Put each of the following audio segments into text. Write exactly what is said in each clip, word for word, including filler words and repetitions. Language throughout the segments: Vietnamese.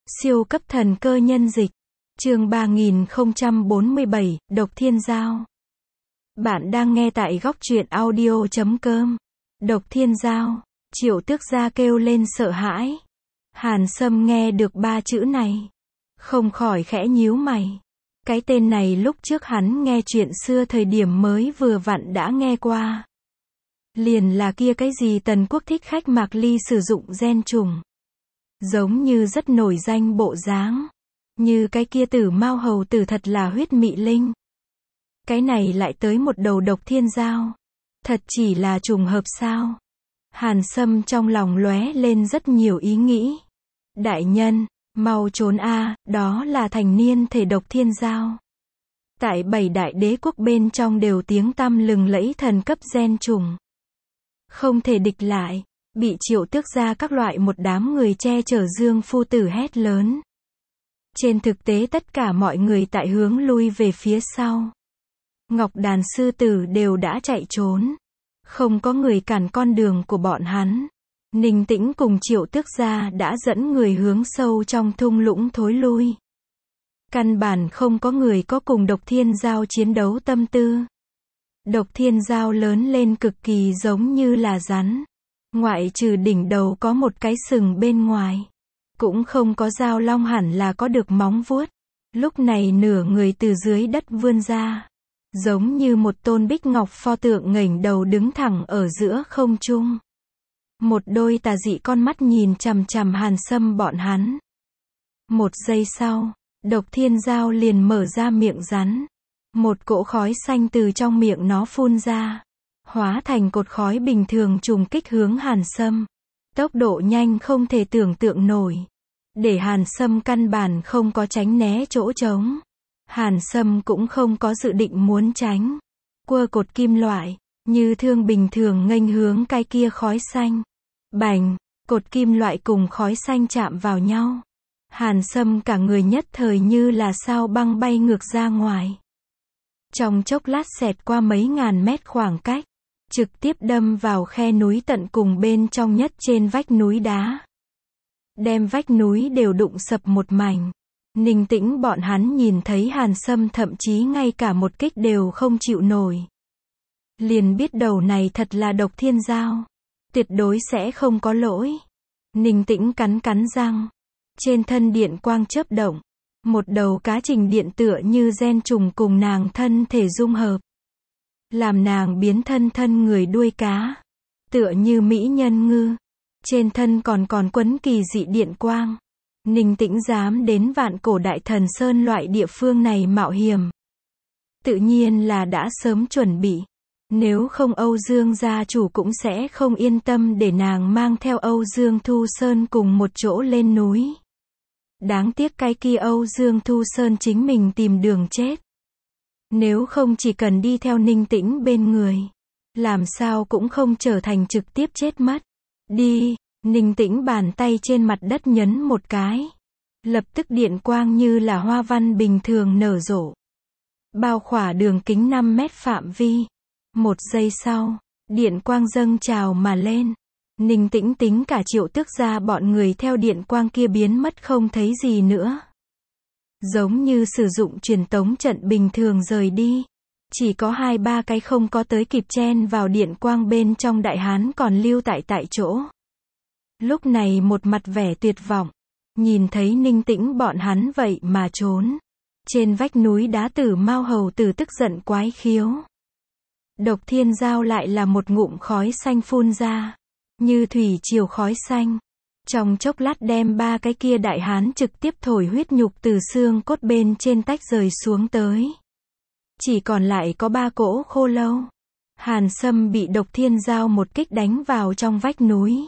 Siêu cấp thần cơ nhân dịch. Chương ba nghìn không trăm bốn mươi bảy, Độc Thiên Giao. Bạn đang nghe tại góc truyện audio chấm com. Độc Thiên Giao. Triệu Tước Gia kêu lên sợ hãi. Hàn Sâm nghe được ba chữ này, không khỏi khẽ nhíu mày. Cái tên này lúc trước hắn nghe chuyện xưa thời điểm mới vừa vặn đã nghe qua. Liền là kia cái gì Tần Quốc thích khách Mạc Ly sử dụng gen trùng. Giống như rất nổi danh bộ dáng. Như cái kia Tử Mao hầu tử thật là huyết mị linh. Cái này lại tới một đầu Độc Thiên Giao. Thật chỉ là trùng hợp sao? Hàn Sâm trong lòng lóe lên rất nhiều ý nghĩ. Đại nhân, mau trốn a, đó là thành niên thể Độc Thiên Giao. Tại bảy đại đế quốc bên trong đều tiếng tăm lừng lẫy thần cấp gen trùng. Không thể địch lại, bị Triệu Tước Gia các loại một đám người che chở Dương phu tử hét lớn. Trên thực tế tất cả mọi người tại hướng lui về phía sau. Ngọc Đàn sư tử đều đã chạy trốn. Không có người cản con đường của bọn hắn. Ninh Tĩnh cùng Triệu Tước Gia đã dẫn người hướng sâu trong thung lũng thối lui. Căn bản không có người có cùng Độc Thiên Giao chiến đấu tâm tư. Độc Thiên Giao lớn lên cực kỳ giống như là rắn. Ngoại trừ đỉnh đầu có một cái sừng bên ngoài. Cũng không có dao long hẳn là có được móng vuốt. Lúc này nửa người từ dưới đất vươn ra. Giống như một tôn bích ngọc pho tượng ngẩng đầu đứng thẳng ở giữa không trung. Một đôi tà dị con mắt nhìn chằm chằm Hàn Sâm bọn hắn. Một giây sau, Độc Thiên Giao liền mở ra miệng rắn. Một cỗ khói xanh từ trong miệng nó phun ra. Hóa thành cột khói bình thường trùng kích hướng Hàn Sâm. Tốc độ nhanh không thể tưởng tượng nổi. Để Hàn Sâm căn bản không có tránh né chỗ trống. Hàn Sâm cũng không có dự định muốn tránh. Quơ cột kim loại, như thương bình thường nghênh hướng cái kia khói xanh. Bành, cột kim loại cùng khói xanh chạm vào nhau. Hàn Sâm cả người nhất thời như là sao băng bay ngược ra ngoài. Trong chốc lát xẹt qua mấy ngàn mét khoảng cách. Trực tiếp đâm vào khe núi tận cùng bên trong nhất trên vách núi đá. Đem vách núi đều đụng sập một mảnh. Ninh Tĩnh bọn hắn nhìn thấy Hàn Sâm thậm chí ngay cả một kích đều không chịu nổi. Liền biết đầu này thật là Độc Thiên Giao. Tuyệt đối sẽ không có lỗi. Ninh Tĩnh cắn cắn răng. Trên thân điện quang chớp động. Một đầu cá trình điện tựa như gen trùng cùng nàng thân thể dung hợp. Làm nàng biến thân thân người đuôi cá. Tựa như mỹ nhân ngư. Trên thân còn còn quấn kỳ dị điện quang. Ninh Tĩnh dám đến Vạn Cổ Đại Thần Sơn loại địa phương này mạo hiểm. Tự nhiên là đã sớm chuẩn bị. Nếu không Âu Dương gia chủ cũng sẽ không yên tâm để nàng mang theo Âu Dương Thu Sơn cùng một chỗ lên núi. Đáng tiếc cái kia Âu Dương Thu Sơn chính mình tìm đường chết. Nếu không chỉ cần đi theo Ninh Tĩnh bên người, làm sao cũng không trở thành trực tiếp chết mất. Đi, Ninh Tĩnh bàn tay trên mặt đất nhấn một cái. Lập tức điện quang như là hoa văn bình thường nở rộ. Bao khỏa đường kính năm mét phạm vi. Một giây sau, điện quang dâng trào mà lên. Ninh Tĩnh tính cả Triệu Tước Gia bọn người theo điện quang kia biến mất không thấy gì nữa. Giống như sử dụng truyền tống trận bình thường rời đi. Chỉ có hai ba cái không có tới kịp chen vào điện quang bên trong đại hán còn lưu tại tại chỗ. Lúc này một mặt vẻ tuyệt vọng. Nhìn thấy Ninh Tĩnh bọn hắn vậy mà trốn. Trên vách núi đá Tử Mao hầu tử tức giận quái khiếu. Độc Thiên Giao lại là một ngụm khói xanh phun ra. Như thủy triều khói xanh. Trong chốc lát đem ba cái kia đại hán trực tiếp thổi huyết nhục từ xương cốt bên trên tách rời xuống tới. Chỉ còn lại có ba cỗ khô lâu. Hàn Sâm bị Độc Thiên Giao một kích đánh vào trong vách núi.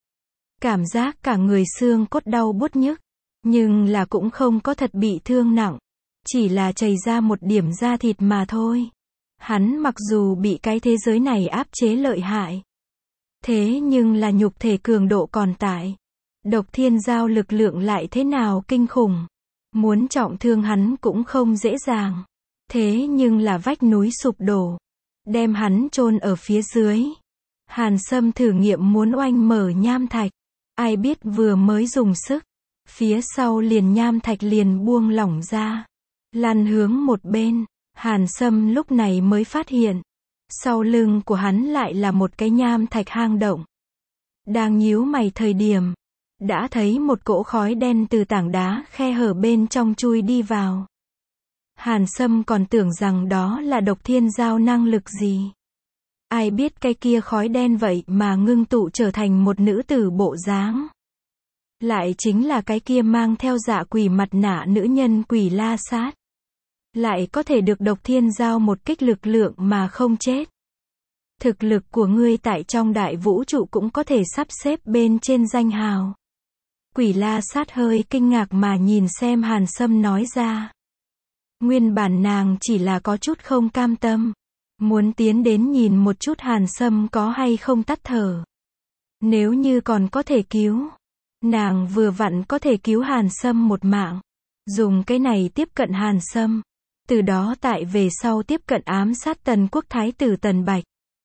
Cảm giác cả người xương cốt đau buốt nhức. Nhưng là cũng không có thật bị thương nặng. Chỉ là chảy ra một điểm da thịt mà thôi. Hắn mặc dù bị cái thế giới này áp chế lợi hại. Thế nhưng là nhục thể cường độ còn tại. Độc Thiên Giao lực lượng lại thế nào kinh khủng. Muốn trọng thương hắn cũng không dễ dàng. Thế nhưng là vách núi sụp đổ. Đem hắn chôn ở phía dưới. Hàn Sâm thử nghiệm muốn oanh mở nham thạch. Ai biết vừa mới dùng sức. Phía sau liền nham thạch liền buông lỏng ra, lăn hướng một bên. Hàn Sâm lúc này mới phát hiện, sau lưng của hắn lại là một cái nham thạch hang động. Đang nhíu mày thời điểm, đã thấy một cỗ khói đen từ tảng đá khe hở bên trong chui đi vào. Hàn Sâm còn tưởng rằng đó là độc thiên giao năng lực gì. Ai biết cái kia khói đen vậy mà ngưng tụ trở thành một nữ tử bộ dáng. Lại chính là cái kia mang theo dạ quỷ mặt nạ nữ nhân Quỷ La Sát. Lại có thể được độc thiên giao một kích lực lượng mà không chết. Thực lực của ngươi tại trong đại vũ trụ cũng có thể sắp xếp bên trên danh hào. Quỷ La Sát hơi kinh ngạc mà nhìn xem Hàn Sâm nói ra. Nguyên bản nàng chỉ là có chút không cam tâm. Muốn tiến đến nhìn một chút Hàn Sâm có hay không tắt thở. Nếu như còn có thể cứu, nàng vừa vặn có thể cứu Hàn Sâm một mạng. Dùng cái này tiếp cận Hàn Sâm. Từ đó tại về sau tiếp cận ám sát Tần Quốc Thái tử Tần Bạch.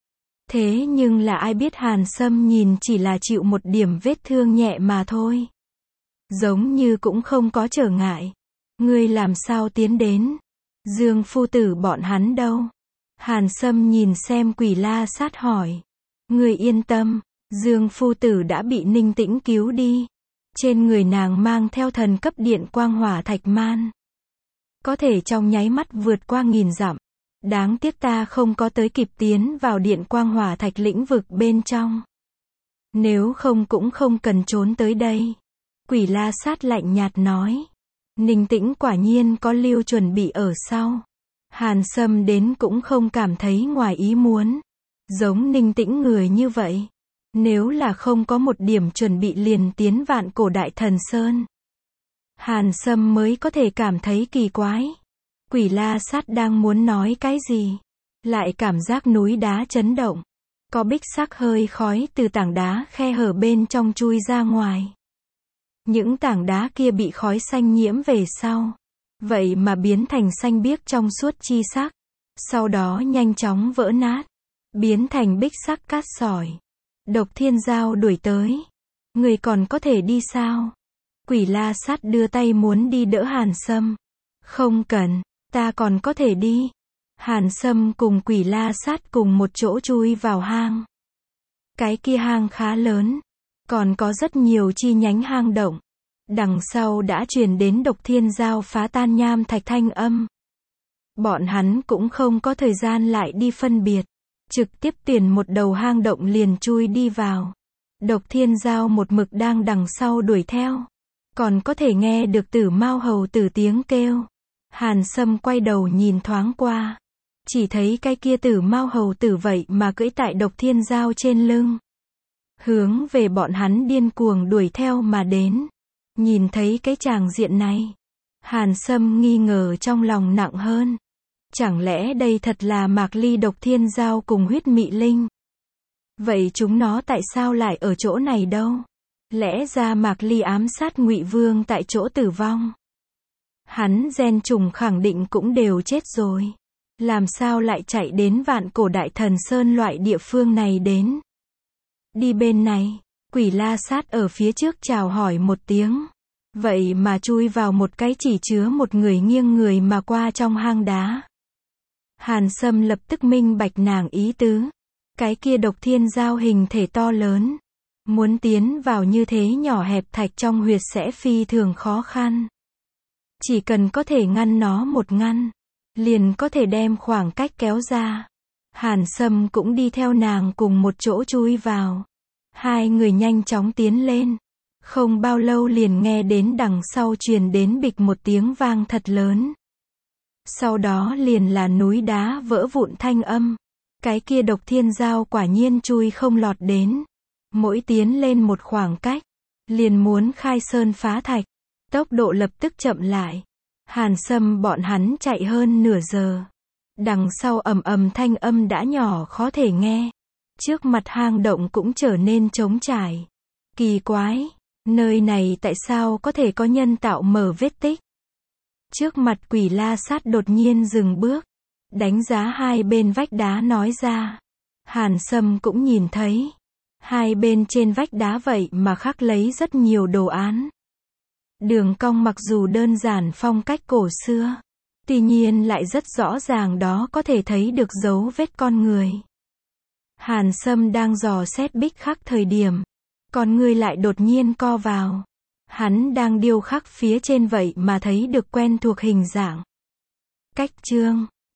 Thế nhưng là ai biết Hàn Sâm nhìn chỉ là chịu một điểm vết thương nhẹ mà thôi. Giống như cũng không có trở ngại. Ngươi làm sao tiến đến? Dương phu tử bọn hắn đâu? Hàn Sâm nhìn xem Quỷ La Sát hỏi. Ngươi yên tâm, Dương phu tử đã bị Ninh Tĩnh cứu đi. Trên người nàng mang theo thần cấp điện quang hỏa thạch man. Có thể trong nháy mắt vượt qua nghìn dặm. Đáng tiếc ta không có tới kịp tiến vào điện quang hỏa thạch lĩnh vực bên trong. Nếu không cũng không cần trốn tới đây. Quỷ La Sát lạnh nhạt nói. Ninh Tĩnh quả nhiên có lưu chuẩn bị ở sau. Hàn Sâm đến cũng không cảm thấy ngoài ý muốn. Giống Ninh Tĩnh người như vậy. Nếu là không có một điểm chuẩn bị liền tiến vạn cổ đại thần sơn. Hàn Sâm mới có thể cảm thấy kỳ quái. Quỷ La Sát đang muốn nói cái gì. Lại cảm giác núi đá chấn động. Có bích sắc hơi khói từ tảng đá khe hở bên trong chui ra ngoài. Những tảng đá kia bị khói xanh nhiễm về sau. Vậy mà biến thành xanh biếc trong suốt chi sắc. Sau đó nhanh chóng vỡ nát. Biến thành bích sắc cát sỏi. Độc thiên giao đuổi tới. Người còn có thể đi sao? Quỷ La Sát đưa tay muốn đi đỡ Hàn Sâm. Không cần, ta còn có thể đi. Hàn Sâm cùng Quỷ La Sát cùng một chỗ chui vào hang. Cái kia hang khá lớn. Còn có rất nhiều chi nhánh hang động. Đằng sau đã truyền đến độc thiên giao phá tan nham thạch thanh âm. Bọn hắn cũng không có thời gian lại đi phân biệt. Trực tiếp tuyển một đầu hang động liền chui đi vào. Độc thiên giao một mực đang đằng sau đuổi theo. Còn có thể nghe được Tử Mao hầu tử tiếng kêu. Hàn Sâm quay đầu nhìn thoáng qua. Chỉ thấy cái kia Tử Mao hầu tử vậy mà cưỡi tại độc thiên giao trên lưng. Hướng về bọn hắn điên cuồng đuổi theo mà đến. Nhìn thấy cái tràng diện này. Hàn Sâm nghi ngờ trong lòng nặng hơn. Chẳng lẽ đây thật là Mạc Ly độc thiên giao cùng huyết mị linh? Vậy chúng nó tại sao lại ở chỗ này đâu? Lẽ ra Mạc Ly ám sát Ngụy Vương tại chỗ tử vong. Hắn gen trùng khẳng định cũng đều chết rồi. Làm sao lại chạy đến vạn cổ đại thần sơn loại địa phương này đến? Đi bên này, Quỷ La Sát ở phía trước chào hỏi một tiếng. Vậy mà chui vào một cái chỉ chứa một người nghiêng người mà qua trong hang đá. Hàn Sâm lập tức minh bạch nàng ý tứ. Cái kia độc thiên giao hình thể to lớn. Muốn tiến vào như thế nhỏ hẹp thạch trong huyệt sẽ phi thường khó khăn. Chỉ cần có thể ngăn nó một ngăn. Liền có thể đem khoảng cách kéo ra. Hàn Sâm cũng đi theo nàng cùng một chỗ chui vào. Hai người nhanh chóng tiến lên. Không bao lâu liền nghe đến đằng sau truyền đến bịch một tiếng vang thật lớn. Sau đó liền là núi đá vỡ vụn thanh âm. Cái kia độc thiên giao quả nhiên chui không lọt đến. Mỗi tiến lên một khoảng cách. Liền muốn khai sơn phá thạch. Tốc độ lập tức chậm lại. Hàn Sâm bọn hắn chạy hơn nửa giờ. Đằng sau ầm ầm thanh âm đã nhỏ khó thể nghe. Trước mặt hang động cũng trở nên trống trải. Kỳ quái, nơi này tại sao có thể có nhân tạo mở vết tích? Trước mặt Quỷ La Sát đột nhiên dừng bước. Đánh giá hai bên vách đá nói ra. Hàn Sâm cũng nhìn thấy. Hai bên trên vách đá vậy mà khắc lấy rất nhiều đồ án. Đường cong mặc dù đơn giản phong cách cổ xưa, tuy nhiên lại rất rõ ràng đó có thể thấy được dấu vết con người. Hàn Sâm đang dò xét bích khắc thời điểm, con người lại đột nhiên co vào. Hắn đang điêu khắc phía trên vậy mà thấy được quen thuộc hình dạng. Cách chương